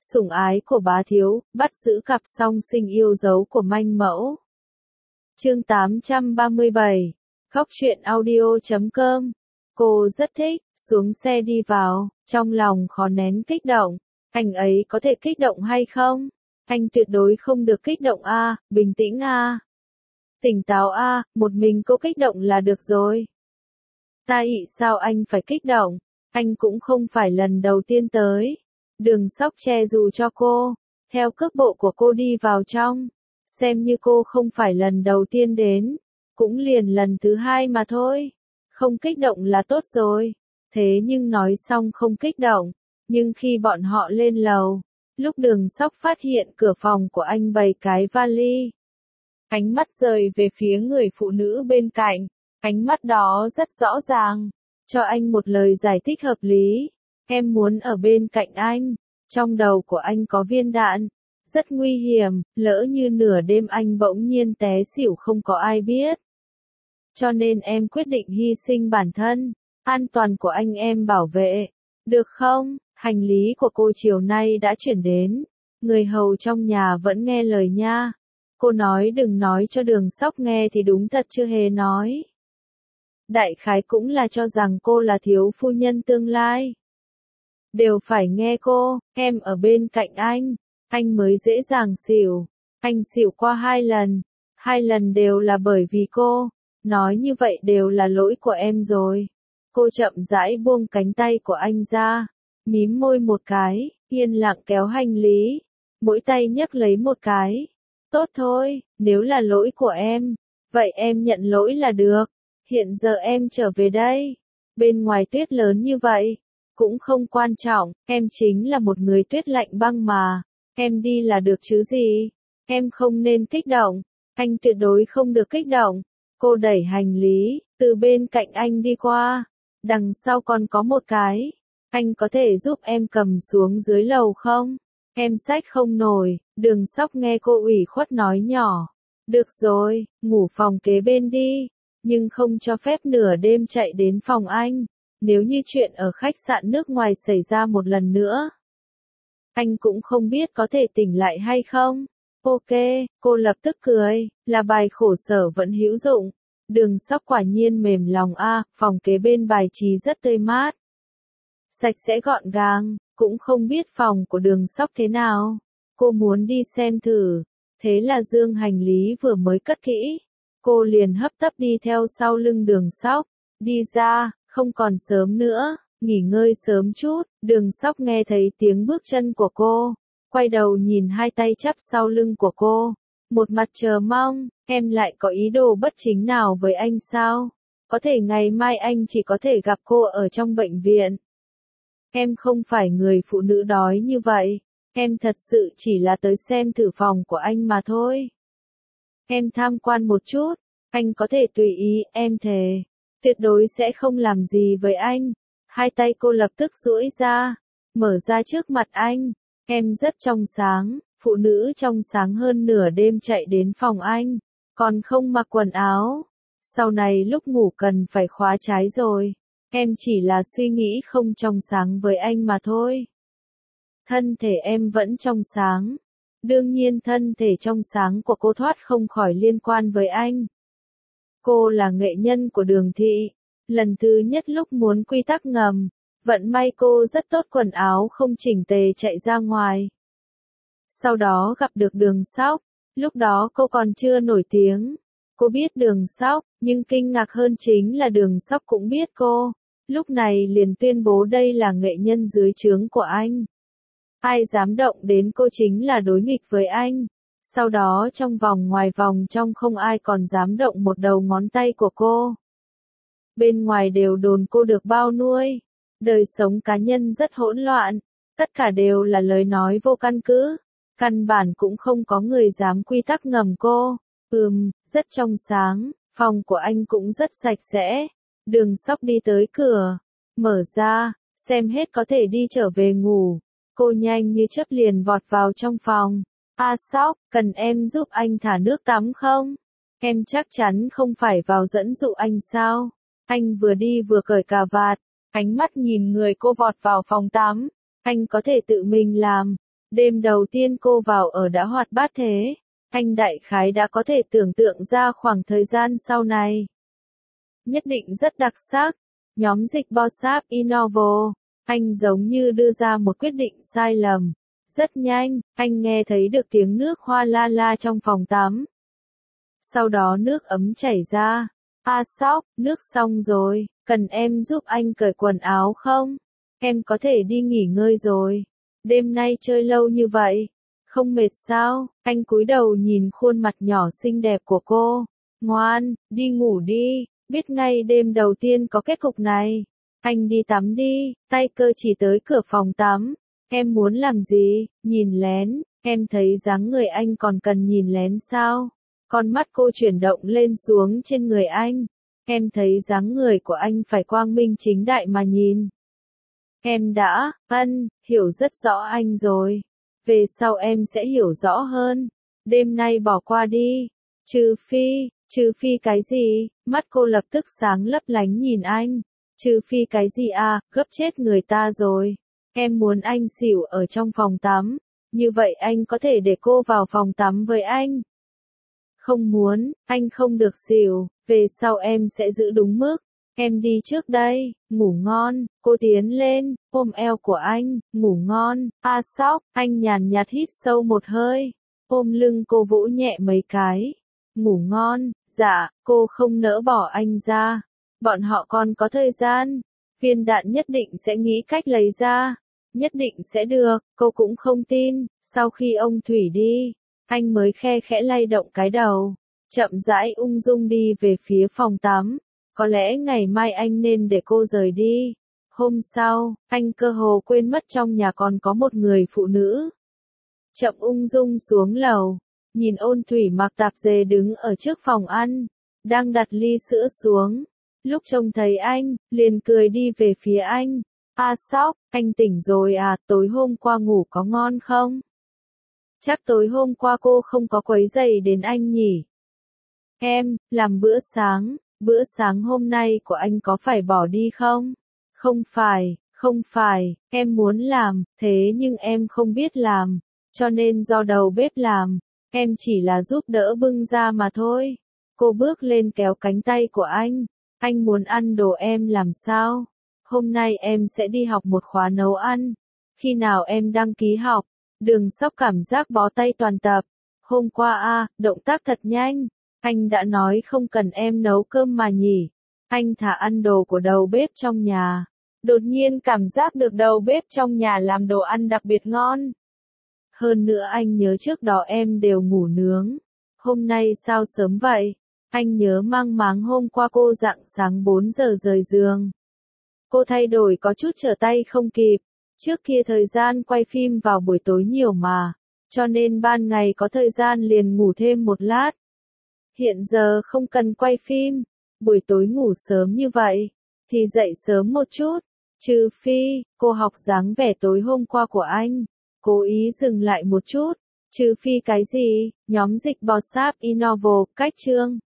Sủng ái của bá thiếu, bắt giữ cặp song sinh yêu dấu của manh mẫu. Chương 837, khóc truyện audio.com. Cô rất thích, xuống xe đi vào, trong lòng khó nén kích động. Anh ấy có thể kích động hay không? Anh tuyệt đối không được kích động a, bình tĩnh a. Tỉnh táo a, một mình cô kích động là được rồi. Ta ị sao anh phải kích động? Anh cũng không phải lần đầu tiên tới. Đường Sóc che dù cho cô, theo cước bộ của cô đi vào trong. Xem như cô không phải lần đầu tiên đến, cũng liền lần thứ hai mà thôi. Không kích động là tốt rồi. Thế nhưng nói xong không kích động, nhưng khi bọn họ lên lầu, lúc Đường Sóc phát hiện cửa phòng của anh bày cái vali. Ánh mắt rời về phía người phụ nữ bên cạnh, ánh mắt đó rất rõ ràng, cho anh một lời giải thích hợp lý. Em muốn ở bên cạnh anh, trong đầu của anh có viên đạn, rất nguy hiểm, lỡ như nửa đêm anh bỗng nhiên té xỉu không có ai biết. Cho nên em quyết định hy sinh bản thân, an toàn của anh em bảo vệ, được không? Hành lý của cô chiều nay đã chuyển đến, người hầu trong nhà vẫn nghe lời nha. Cô nói đừng nói cho Đường Sóc nghe thì đúng thật chưa hề nói. Đại khái cũng là cho rằng cô là thiếu phu nhân tương lai. Đều phải nghe cô, em ở bên cạnh anh mới dễ dàng xỉu. Anh xỉu qua 2 lần đều là bởi vì cô, nói như vậy đều là lỗi của em rồi. Cô chậm rãi buông cánh tay của anh ra, mím môi một cái, yên lặng kéo hành lý, mỗi tay nhấc lấy một cái. Tốt thôi, nếu là lỗi của em, vậy em nhận lỗi là được. Hiện giờ em trở về đây, bên ngoài tuyết lớn như vậy, cũng không quan trọng, em chính là một người tuyết lạnh băng mà, em đi là được chứ gì, em không nên kích động, anh tuyệt đối không được kích động. Cô đẩy hành lý, từ bên cạnh anh đi qua, đằng sau còn có một cái, anh có thể giúp em cầm xuống dưới lầu không? Em xách không nổi. Đường Sóc nghe cô ủy khuất nói nhỏ, được rồi, ngủ phòng kế bên đi, nhưng không cho phép nửa đêm chạy đến phòng anh, nếu như chuyện ở khách sạn nước ngoài xảy ra một lần nữa. Anh cũng không biết có thể tỉnh lại hay không. Ok, cô lập tức cười, là bài khổ sở vẫn hữu dụng. Đường Sóc quả nhiên mềm lòng a, phòng kế bên bài trí rất tươi mát, sạch sẽ gọn gàng, cũng không biết phòng của Đường Sóc thế nào. Cô muốn đi xem thử, thế là dương hành lý vừa mới cất kỹ, cô liền hấp tấp đi theo sau lưng Đường Sóc, đi ra, không còn sớm nữa, nghỉ ngơi sớm chút. Đường Sóc nghe thấy tiếng bước chân của cô, quay đầu nhìn hai tay chắp sau lưng của cô, một mặt chờ mong, em lại có ý đồ bất chính nào với anh sao? Có thể ngày mai anh chỉ có thể gặp cô ở trong bệnh viện. Em không phải người phụ nữ đói như vậy. Em thật sự chỉ là tới xem thử phòng của anh mà thôi. Em tham quan một chút, anh có thể tùy ý, em thề, tuyệt đối sẽ không làm gì với anh. Hai tay cô lập tức duỗi ra, mở ra trước mặt anh. Em rất trong sáng, phụ nữ trong sáng hơn nửa đêm chạy đến phòng anh, còn không mặc quần áo. Sau này lúc ngủ cần phải khóa trái rồi. Em chỉ là suy nghĩ không trong sáng với anh mà thôi. Thân thể em vẫn trong sáng. Đương nhiên thân thể trong sáng của cô thoát không khỏi liên quan với anh. Cô là nghệ nhân của Đường thị. Lần thứ nhất lúc muốn quy tắc ngầm, vận may cô rất tốt, quần áo không chỉnh tề chạy ra ngoài. Sau đó gặp được Đường Sóc, lúc đó cô còn chưa nổi tiếng. Cô biết Đường Sóc, nhưng kinh ngạc hơn chính là Đường Sóc cũng biết cô. Lúc này liền tuyên bố đây là nghệ nhân dưới trướng của anh. Ai dám động đến cô chính là đối nghịch với anh. Sau đó trong vòng ngoài vòng trong không ai còn dám động một đầu ngón tay của cô. Bên ngoài đều đồn cô được bao nuôi. Đời sống cá nhân rất hỗn loạn. Tất cả đều là lời nói vô căn cứ. Căn bản cũng không có người dám quy tắc ngầm cô. Rất trong sáng. Phòng của anh cũng rất sạch sẽ. Đường Sóc đi tới cửa. Mở ra, xem hết có thể đi trở về ngủ. Cô nhanh như chớp liền vọt vào trong phòng. Sóc, cần em giúp anh thả nước tắm không? Em chắc chắn không phải vào dẫn dụ anh sao? Anh vừa đi vừa cởi cà vạt, ánh mắt nhìn người cô vọt vào phòng tắm. Anh có thể tự mình làm. Đêm đầu tiên cô vào ở đã hoạt bát thế. Anh đại khái đã có thể tưởng tượng ra khoảng thời gian sau này. Nhất định rất đặc sắc. Nhóm dịch WhatsApp Innovo. Anh giống như đưa ra một quyết định sai lầm. Rất nhanh, anh nghe thấy được tiếng nước hoa la la trong phòng tắm. Sau đó nước ấm chảy ra. Sóc, nước xong rồi, cần em giúp anh cởi quần áo không? Em có thể đi nghỉ ngơi rồi. Đêm nay chơi lâu như vậy. Không mệt sao? Anh cúi đầu nhìn khuôn mặt nhỏ xinh đẹp của cô. Ngoan, đi ngủ đi, biết ngay đêm đầu tiên có kết cục này. Anh đi tắm đi, tay cơ chỉ tới cửa phòng tắm. Em muốn làm gì? Nhìn lén, em thấy dáng người anh còn cần nhìn lén sao? Con mắt cô chuyển động lên xuống trên người anh. Em thấy dáng người của anh phải quang minh chính đại mà nhìn. Em đã, hiểu rất rõ anh rồi. Về sau em sẽ hiểu rõ hơn. Đêm nay bỏ qua đi. Trừ phi cái gì? Mắt cô lập tức sáng lấp lánh nhìn anh. Trừ phi cái gì à, gấp chết người ta rồi. Em muốn anh xỉu ở trong phòng tắm. Như vậy anh có thể để cô vào phòng tắm với anh. Không muốn, anh không được xỉu, về sau em sẽ giữ đúng mức. Em đi trước đây, ngủ ngon, cô tiến lên, ôm eo của anh, ngủ ngon, Sóc, anh nhàn nhạt hít sâu một hơi, ôm lưng cô vỗ nhẹ mấy cái. Ngủ ngon, dạ, cô không nỡ bỏ anh ra. Bọn họ còn có thời gian, viên đạn nhất định sẽ nghĩ cách lấy ra. Nhất định sẽ được, cô cũng không tin, sau khi ông Thủy đi. Anh mới khe khẽ lay động cái đầu, chậm rãi ung dung đi về phía phòng tắm. Có lẽ ngày mai anh nên để cô rời đi. Hôm sau, anh cơ hồ quên mất trong nhà còn có một người phụ nữ. Chậm ung dung xuống lầu, nhìn Ôn Thủy mặc tạp dề đứng ở trước phòng ăn, đang đặt ly sữa xuống. Lúc trông thấy anh, liền cười đi về phía anh. Sóc, anh tỉnh rồi à, tối hôm qua ngủ có ngon không? Chắc tối hôm qua cô không có quấy rầy đến anh nhỉ? Em, làm bữa sáng hôm nay của anh có phải bỏ đi không? Không phải, em muốn làm, thế nhưng em không biết làm, cho nên do đầu bếp làm, em chỉ là giúp đỡ bưng ra mà thôi. Cô bước lên kéo cánh tay của anh muốn ăn đồ em làm sao? Hôm nay em sẽ đi học một khóa nấu ăn. Khi nào em đăng ký học? Đường Sóc cảm giác bó tay toàn tập. Hôm qua động tác thật nhanh. Anh đã nói không cần em nấu cơm mà nhỉ. Anh thả ăn đồ của đầu bếp trong nhà. Đột nhiên cảm giác được đầu bếp trong nhà làm đồ ăn đặc biệt ngon. Hơn nữa anh nhớ trước đó em đều ngủ nướng. Hôm nay sao sớm vậy? Anh nhớ mang máng hôm qua cô rạng sáng 4 giờ rời giường. Cô thay đổi có chút trở tay không kịp. Trước kia thời gian quay phim vào buổi tối nhiều mà, cho nên ban ngày có thời gian liền ngủ thêm một lát. Hiện giờ không cần quay phim, buổi tối ngủ sớm như vậy, thì dậy sớm một chút. Trừ phi, cô học dáng vẻ tối hôm qua của anh. Cố ý dừng lại một chút. Trừ phi cái gì? Nhóm dịch WhatsApp Innovo, cách chương.